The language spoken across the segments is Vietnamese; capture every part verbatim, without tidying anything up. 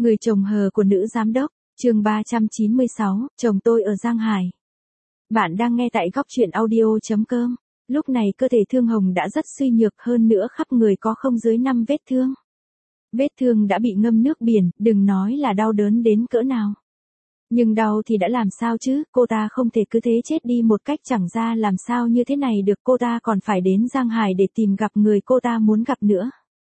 Người chồng hờ của nữ giám đốc, chương ba trăm chín mươi sáu, chồng tôi ở Giang Hải. Bạn đang nghe tại góc truyện audio chấm com. Lúc này cơ thể Thương Hồng đã rất suy nhược, hơn nữa khắp người có không dưới năm vết thương. Vết thương đã bị ngâm nước biển, đừng nói là đau đớn đến cỡ nào. Nhưng đau thì đã làm sao chứ, cô ta không thể cứ thế chết đi một cách chẳng ra làm sao như thế này được, cô ta còn phải đến Giang Hải để tìm gặp người cô ta muốn gặp nữa.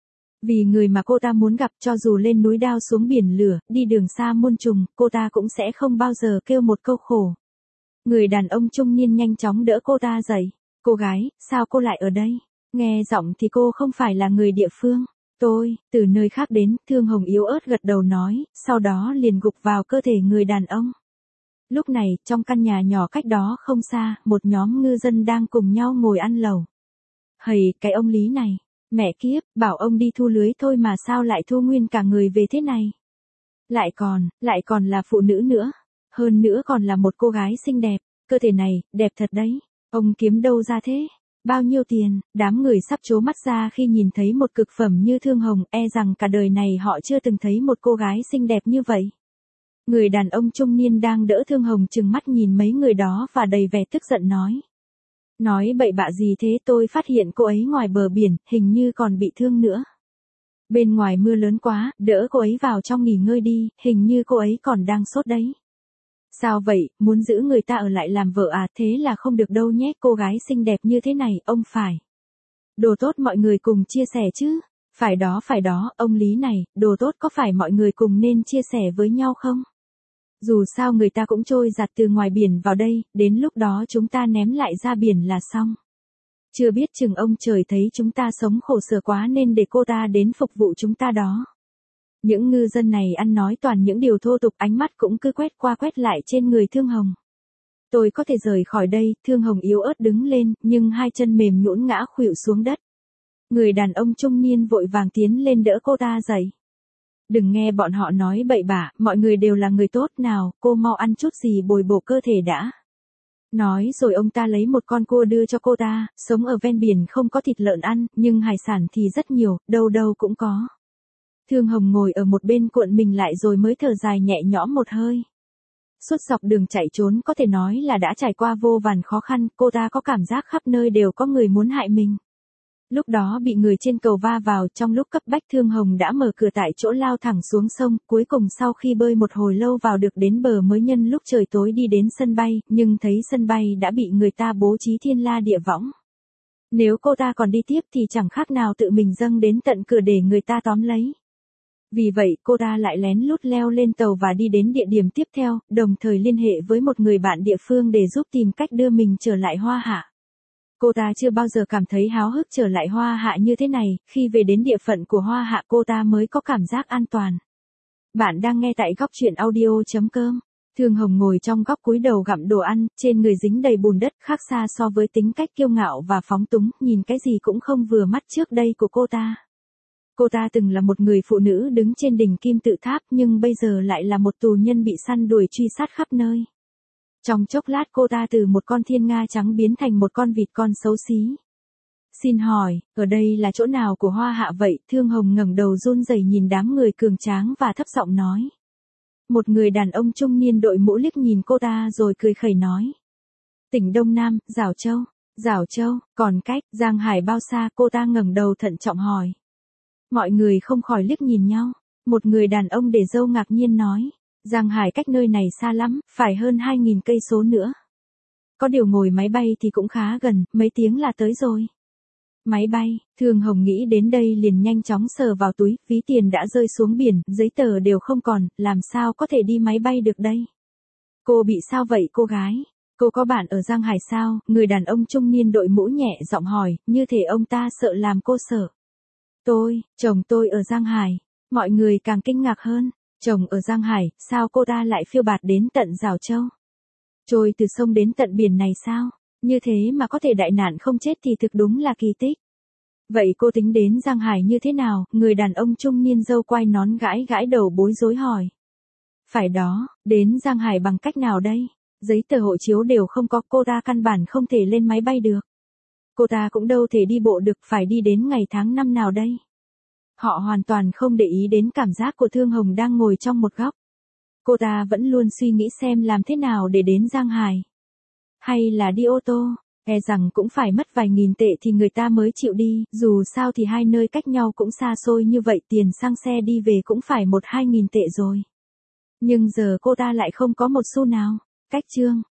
Vì người mà cô ta muốn gặp, cho dù lên núi đao xuống biển lửa, đi đường xa muôn trùng, cô ta cũng sẽ không bao giờ kêu một câu khổ. Người đàn ông trung niên nhanh chóng đỡ cô ta dậy. Cô gái, sao cô lại ở đây? Nghe giọng thì cô không phải là người địa phương. Tôi, từ nơi khác đến, Thương Hồng yếu ớt gật đầu nói, sau đó liền gục vào cơ thể người đàn ông. Lúc này, trong căn nhà nhỏ cách đó không xa, một nhóm ngư dân đang cùng nhau ngồi ăn lẩu. Hầy, cái ông Lý này. Mẹ kiếp, bảo ông đi thu lưới thôi mà sao lại thu nguyên cả người về thế này? Lại còn, lại còn là phụ nữ nữa. Hơn nữa còn là một cô gái xinh đẹp. Cơ thể này, đẹp thật đấy. Ông kiếm đâu ra thế? Bao nhiêu tiền? Đám người sắp trố mắt ra khi nhìn thấy một cực phẩm như Thương Hồng, e rằng cả đời này họ chưa từng thấy một cô gái xinh đẹp như vậy. Người đàn ông trung niên đang đỡ Thương Hồng trừng mắt nhìn mấy người đó và đầy vẻ tức giận nói. Nói bậy bạ gì thế, tôi phát hiện cô ấy ngoài bờ biển, hình như còn bị thương nữa. Bên ngoài mưa lớn quá, đỡ cô ấy vào trong nghỉ ngơi đi, hình như cô ấy còn đang sốt đấy. Sao vậy, muốn giữ người ta ở lại làm vợ à, thế là không được đâu nhé, cô gái xinh đẹp như thế này, ông phải. Đồ tốt mọi người cùng chia sẻ chứ. Phải đó phải đó, ông Lý này, đồ tốt có phải mọi người cùng nên chia sẻ với nhau không? Dù sao người ta cũng trôi giạt từ ngoài biển vào đây, đến lúc đó chúng ta ném lại ra biển là xong. Chưa biết chừng ông trời thấy chúng ta sống khổ sở quá nên để cô ta đến phục vụ chúng ta đó. Những ngư dân này ăn nói toàn những điều thô tục, ánh mắt cũng cứ quét qua quét lại trên người Thương Hồng. Tôi có thể rời khỏi đây, Thương Hồng yếu ớt đứng lên, nhưng hai chân mềm nhũn ngã khuỵu xuống đất. Người đàn ông trung niên vội vàng tiến lên đỡ cô ta dậy. Đừng nghe bọn họ nói bậy bạ, mọi người đều là người tốt, nào, cô mau ăn chút gì bồi bổ cơ thể đã. Nói rồi ông ta lấy một con cua đưa cho cô ta, sống ở ven biển không có thịt lợn ăn, nhưng hải sản thì rất nhiều, đâu đâu cũng có. Thương Hồng ngồi ở một bên cuộn mình lại rồi mới thở dài nhẹ nhõm một hơi. Suốt dọc đường chạy trốn có thể nói là đã trải qua vô vàn khó khăn, cô ta có cảm giác khắp nơi đều có người muốn hại mình. Lúc đó bị người trên cầu va vào, trong lúc cấp bách Thương Hồng đã mở cửa tại chỗ lao thẳng xuống sông, cuối cùng sau khi bơi một hồi lâu vào được đến bờ mới nhân lúc trời tối đi đến sân bay, nhưng thấy sân bay đã bị người ta bố trí thiên la địa võng. Nếu cô ta còn đi tiếp thì chẳng khác nào tự mình dâng đến tận cửa để người ta tóm lấy. Vì vậy cô ta lại lén lút leo lên tàu và đi đến địa điểm tiếp theo, đồng thời liên hệ với một người bạn địa phương để giúp tìm cách đưa mình trở lại Hoa Hạ. Cô ta chưa bao giờ cảm thấy háo hức trở lại Hoa Hạ như thế này, khi về đến địa phận của Hoa Hạ cô ta mới có cảm giác an toàn. Bạn đang nghe tại góc truyện audio chấm com. Thương Hồng ngồi trong góc cúi đầu gặm đồ ăn, trên người dính đầy bùn đất, khác xa so với tính cách kiêu ngạo và phóng túng, nhìn cái gì cũng không vừa mắt trước đây của cô ta. Cô ta từng là một người phụ nữ đứng trên đỉnh kim tự tháp, nhưng bây giờ lại là một tù nhân bị săn đuổi truy sát khắp nơi. Trong chốc lát cô ta từ một con thiên nga trắng biến thành một con vịt con xấu xí. Xin hỏi, ở đây là chỗ nào của Hoa Hạ vậy? Thương Hồng ngẩng đầu run rẩy nhìn đám người cường tráng và thấp giọng nói. Một người đàn ông trung niên đội mũ liếc nhìn cô ta rồi cười khẩy nói. Tỉnh Đông Nam, Giảo Châu. Giảo Châu, còn cách Giang Hải bao xa? Cô ta ngẩng đầu thận trọng hỏi. Mọi người không khỏi liếc nhìn nhau. Một người đàn ông để râu ngạc nhiên nói. Giang Hải cách nơi này xa lắm, phải hơn hai nghìn cây số nữa. Có điều ngồi máy bay thì cũng khá gần, mấy tiếng là tới rồi. Máy bay, Thương Hồng nghĩ đến đây liền nhanh chóng sờ vào túi, ví tiền đã rơi xuống biển, giấy tờ đều không còn, làm sao có thể đi máy bay được đây? Cô bị sao vậy cô gái? Cô có bạn ở Giang Hải sao? Người đàn ông trung niên đội mũ nhẹ giọng hỏi, như thể ông ta sợ làm cô sợ. Tôi, chồng tôi ở Giang Hải. Mọi người càng kinh ngạc hơn. Chồng ở Giang Hải, sao cô ta lại phiêu bạt đến tận Giảo Châu? Trôi từ sông đến tận biển này sao? Như thế mà có thể đại nạn không chết thì thực đúng là kỳ tích. Vậy cô tính đến Giang Hải như thế nào? Người đàn ông trung niên râu quai nón gãi gãi đầu bối rối hỏi. Phải đó, đến Giang Hải bằng cách nào đây? Giấy tờ hộ chiếu đều không có, cô ta căn bản không thể lên máy bay được. Cô ta cũng đâu thể đi bộ được, phải đi đến ngày tháng năm nào đây? Họ hoàn toàn không để ý đến cảm giác của Thương Hồng đang ngồi trong một góc. Cô ta vẫn luôn suy nghĩ xem làm thế nào để đến Giang Hải. Hay là đi ô tô, e rằng cũng phải mất vài nghìn tệ thì người ta mới chịu đi, dù sao thì hai nơi cách nhau cũng xa xôi như vậy, tiền xăng xe đi về cũng phải một hai nghìn tệ rồi. Nhưng giờ cô ta lại không có một xu nào. Cách chương